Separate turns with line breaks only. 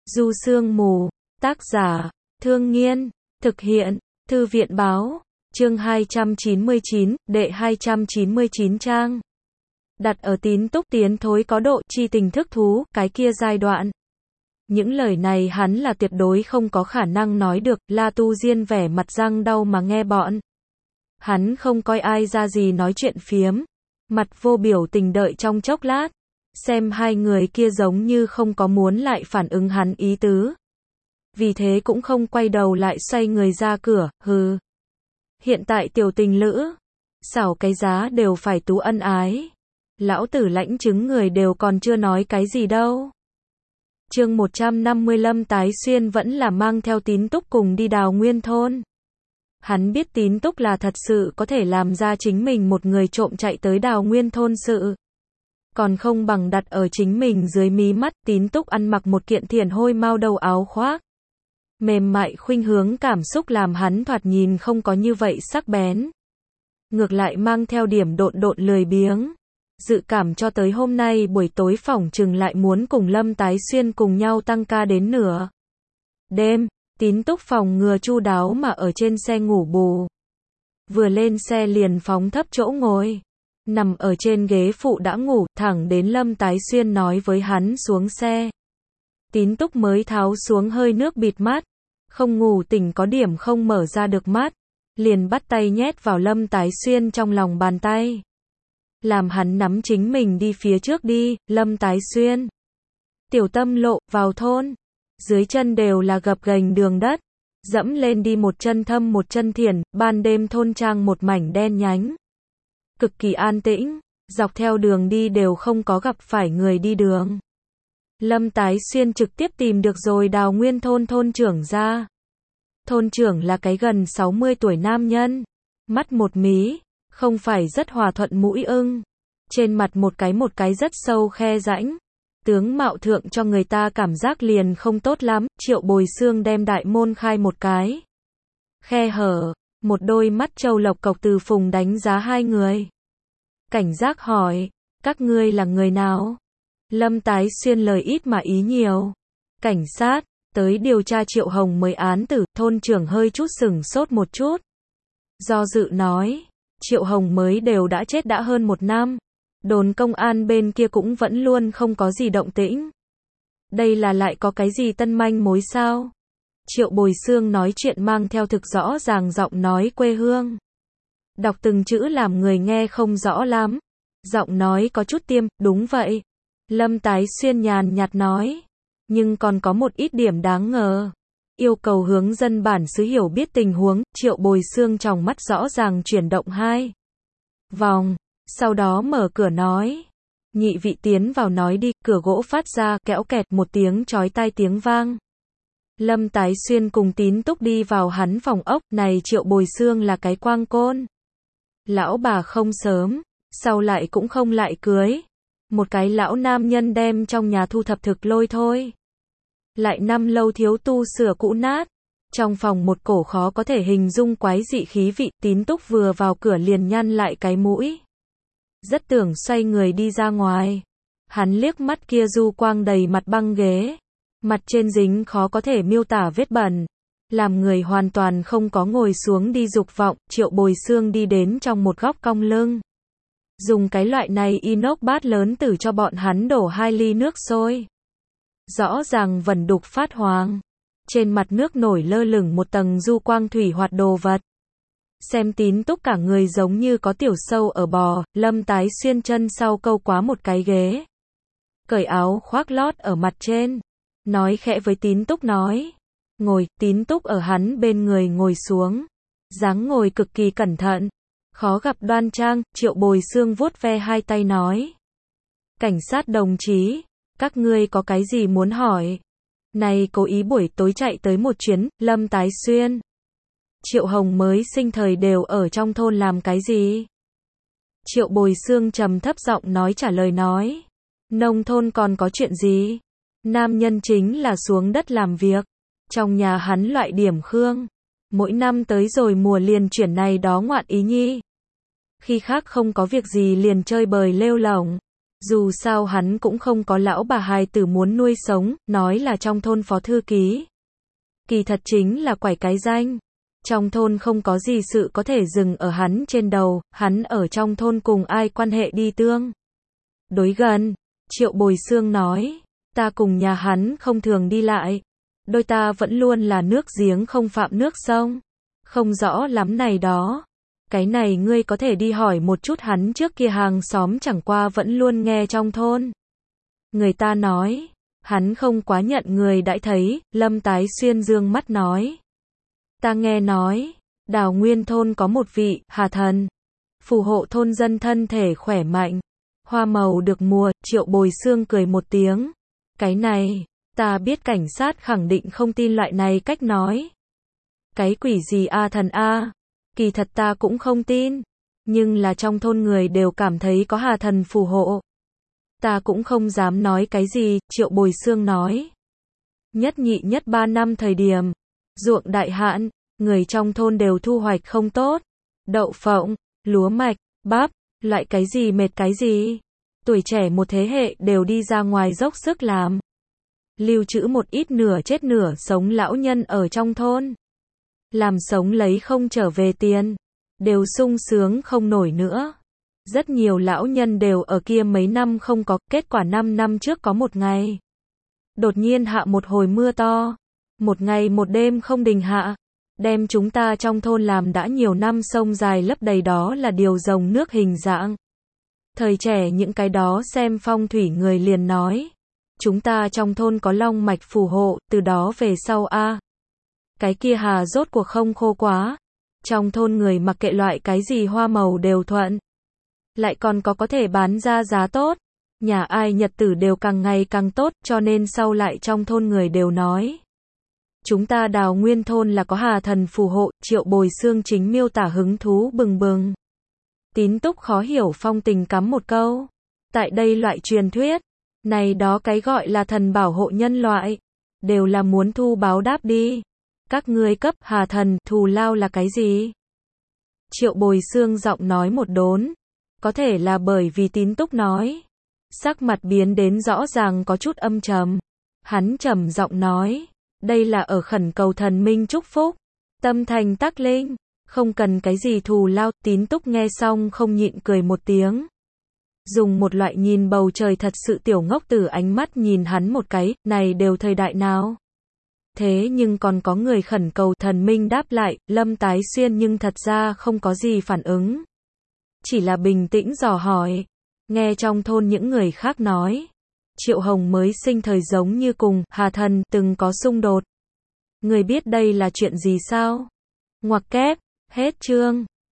Du Sương Mù, tác giả, Thương Nghiên, thực hiện, Thư viện Báo, chương 299, đệ 299 trang. Đặt ở Tín Túc tiến thối có độ chi tình thức thú, cái kia giai đoạn. Những lời này hắn là tuyệt đối không có khả năng nói được, La Tu Diên vẻ mặt răng đau mà nghe bọn. Hắn không coi ai ra gì nói chuyện phiếm, mặt vô biểu tình đợi trong chốc lát. Xem hai người kia giống như không có muốn lại phản ứng hắn ý tứ. Vì thế cũng không quay đầu lại xoay người ra cửa, hừ. Hiện tại tiểu tình lữ, xảo cái giá đều phải tú ân ái. Lão tử lãnh chứng người đều còn chưa nói cái gì đâu. Chương 150 Lâm Tái Xuyên vẫn là mang theo Tín Túc cùng đi Đào Nguyên thôn. Hắn biết Tín Túc là thật sự có thể làm ra chính mình một người trộm chạy tới Đào Nguyên thôn sự. Còn không bằng đặt ở chính mình dưới mí mắt. Tín Túc ăn mặc một kiện thiển hôi mau đầu áo khoác. Mềm mại khuynh hướng cảm xúc làm hắn thoạt nhìn không có như vậy sắc bén. Ngược lại mang theo điểm độn lười biếng. Dự cảm cho tới hôm nay buổi tối phỏng chừng lại muốn cùng Lâm Tái Xuyên cùng nhau tăng ca đến nửa đêm. Tín Túc phòng ngừa chu đáo mà ở trên xe ngủ bù. Vừa lên xe liền phóng thấp chỗ ngồi. Nằm ở trên ghế phụ đã ngủ, thẳng đến Lâm Tái Xuyên nói với hắn xuống xe. Tín Túc mới tháo xuống hơi nước bịt mắt. Không ngủ tỉnh có điểm không mở ra được mắt. Liền bắt tay nhét vào Lâm Tái Xuyên trong lòng bàn tay. Làm hắn nắm chính mình đi phía trước đi. Lâm Tái Xuyên. Tiểu Tâm lộ, vào thôn. Dưới chân đều là gập ghềnh đường đất. Dẫm lên đi một chân thâm một chân thiển. Ban đêm thôn trang một mảnh đen nhánh. Cực kỳ an tĩnh, dọc theo đường đi đều không có gặp phải người đi đường. Lâm Tái Xuyên trực tiếp tìm được rồi Đào Nguyên thôn thôn trưởng ra. Thôn trưởng là cái gần 60 tuổi nam nhân, mắt một mí, không phải rất hòa thuận mũi ưng. Trên mặt một cái rất sâu khe rãnh. Tướng mạo thượng cho người ta cảm giác liền không tốt lắm. Triệu Bồi Xương đem đại môn khai một cái khe hở. Một đôi mắt châu lộc cộc từ phùng đánh giá hai người. Cảnh giác hỏi, các ngươi là người nào? Lâm Tái Xuyên lời ít mà ý nhiều. Cảnh sát, tới điều tra Triệu Hồng mới án tử. Thôn trưởng hơi chút sửng sốt một chút. Do dự nói, Triệu Hồng mới đều đã chết đã hơn 1 năm. Đồn công an bên kia cũng vẫn luôn không có gì động tĩnh. Đây là lại có cái gì tân manh mối sao? Triệu Bồi Xương nói chuyện mang theo thực rõ ràng giọng nói quê hương. Đọc từng chữ làm người nghe không rõ lắm. Giọng nói có chút tiêm, đúng vậy. Lâm Tái Xuyên nhàn nhạt nói. Nhưng còn có một ít điểm đáng ngờ. Yêu cầu hướng dân bản xứ hiểu biết tình huống. Triệu Bồi Xương trong mắt rõ ràng chuyển động 2 vòng. Sau đó mở cửa nói. Nhị vị tiến vào nói đi. Cửa gỗ phát ra kẽo kẹt một tiếng chói tai tiếng vang. Lâm Tái Xuyên cùng Tín Túc đi vào hắn phòng ốc. Này Triệu Bồi Xương là cái quang côn. Lão bà không sớm, sau lại cũng không lại cưới. Một cái lão nam nhân đem trong nhà thu thập thực lôi thôi. Lại năm lâu thiếu tu sửa cũ nát. Trong phòng một cổ khó có thể hình dung quái dị khí vị. Tín Túc vừa vào cửa liền nhăn lại cái mũi. Rất tưởng xoay người đi ra ngoài. Hắn liếc mắt kia du quang đầy mặt băng ghế. Mặt trên dính khó có thể miêu tả vết bẩn. Làm người hoàn toàn không có ngồi xuống đi dục vọng. Triệu Bồi Xương đi đến trong một góc cong lưng. Dùng cái loại này inox bát lớn tử cho bọn hắn đổ 2 ly nước sôi. Rõ ràng vẩn đục phát hoàng. Trên mặt nước nổi lơ lửng một tầng du quang thủy hoạt đồ vật. Xem Tín Túc cả người giống như có tiểu sâu ở bò. Lâm Tái Xuyên chân sau câu quá một cái ghế. Cởi áo khoác lót ở mặt trên. Nói khẽ với Tín Túc nói. Ngồi. Tín Túc ở hắn bên người ngồi xuống. Dáng ngồi cực kỳ cẩn thận. Khó gặp đoan trang. Triệu Bồi Xương vuốt ve 2 tay nói. Cảnh sát đồng chí. Các ngươi có cái gì muốn hỏi? Này cố ý buổi tối chạy tới một chuyến. Lâm Tái Xuyên. Triệu Hồng mới sinh thời đều ở trong thôn làm cái gì? Triệu Bồi Xương trầm thấp giọng nói trả lời nói. Nông thôn còn có chuyện gì? Nam nhân chính là xuống đất làm việc. Trong nhà hắn loại điểm khương. Mỗi năm tới rồi mùa liền chuyển này đó ngoạn ý nhi. Khi khác không có việc gì liền chơi bời lêu lổng. Dù sao hắn cũng không có lão bà hài tử muốn nuôi sống, nói là trong thôn phó thư ký. Kỳ thật chính là quải cái danh. Trong thôn không có gì sự có thể dừng ở hắn trên đầu, hắn ở trong thôn cùng ai quan hệ đi tương đối gần. Triệu Bồi Xương nói, ta cùng nhà hắn không thường đi lại. Đôi ta vẫn luôn là nước giếng không phạm nước sông. Không rõ lắm này đó. Cái này ngươi có thể đi hỏi một chút hắn trước kia hàng xóm chẳng qua vẫn luôn nghe trong thôn. Người ta nói, hắn không quá nhận người đãi thấy, Lâm Tái Xuyên dương mắt nói. Ta nghe nói, Đào Nguyên thôn có một vị, Hà Thần, phù hộ thôn dân thân thể khỏe mạnh, hoa màu được mùa. Triệu Bồi Xương cười một tiếng. Cái này, ta biết cảnh sát khẳng định không tin loại này cách nói. Cái quỷ gì a thần a? Kỳ thật ta cũng không tin. Nhưng là trong thôn người đều cảm thấy có Hà Thần phù hộ. Ta cũng không dám nói cái gì, Triệu Bồi Xương nói. Nhất nhị nhất 3 năm thời điểm, ruộng đại hạn, người trong thôn đều thu hoạch không tốt. Đậu phộng, lúa mạch, bắp, loại cái gì mệt cái gì. Tuổi trẻ một thế hệ đều đi ra ngoài dốc sức làm. Lưu trữ một ít nửa chết nửa sống lão nhân ở trong thôn. Làm sống lấy không trở về tiền. Đều sung sướng không nổi nữa. Rất nhiều lão nhân đều ở kia mấy năm không có, kết quả 5 năm trước có một ngày. Đột nhiên hạ một hồi mưa to. Một ngày một đêm không đình hạ. Đem chúng ta trong thôn làm đã nhiều năm sông dài lấp đầy đó là điều dòng nước hình dạng. Thời trẻ những cái đó xem phong thủy người liền nói. Chúng ta trong thôn có long mạch phù hộ, từ đó về sau cái kia hà rốt cuộc không khô quá. Trong thôn người mặc kệ loại cái gì hoa màu đều thuận. Lại còn có thể bán ra giá tốt. Nhà ai nhật tử đều càng ngày càng tốt, cho nên sau lại trong thôn người đều nói. Chúng ta Đào Nguyên thôn là có Hà Thần phù hộ. Triệu Bồi Xương chính miêu tả hứng thú bừng bừng. Tín Túc khó hiểu phong tình cắm một câu. Tại đây loại truyền thuyết, này đó cái gọi là thần bảo hộ nhân loại, đều là muốn thu báo đáp đi. Các ngươi cấp Hà Thần thù lao là cái gì? Triệu Bồi Xương giọng nói một đốn. Có thể là bởi vì Tín Túc nói. Sắc mặt biến đến rõ ràng có chút âm trầm. Hắn trầm giọng nói. Đây là ở khẩn cầu thần minh chúc phúc. Tâm thành tác linh. Không cần cái gì thù lao. Tín Túc nghe xong không nhịn cười một tiếng. Dùng một loại nhìn bầu trời thật sự tiểu ngốc từ ánh mắt nhìn hắn một cái. Này đều thời đại nào? Thế nhưng còn có người khẩn cầu thần minh đáp lại. Lâm Tái Xuyên nhưng thật ra không có gì phản ứng. Chỉ là bình tĩnh dò hỏi. Nghe trong thôn những người khác nói. Triệu Hồng mới sinh thời giống như cùng Hà Thần từng có xung đột. Người biết đây là chuyện gì sao? Ngoặc kép, hết chương.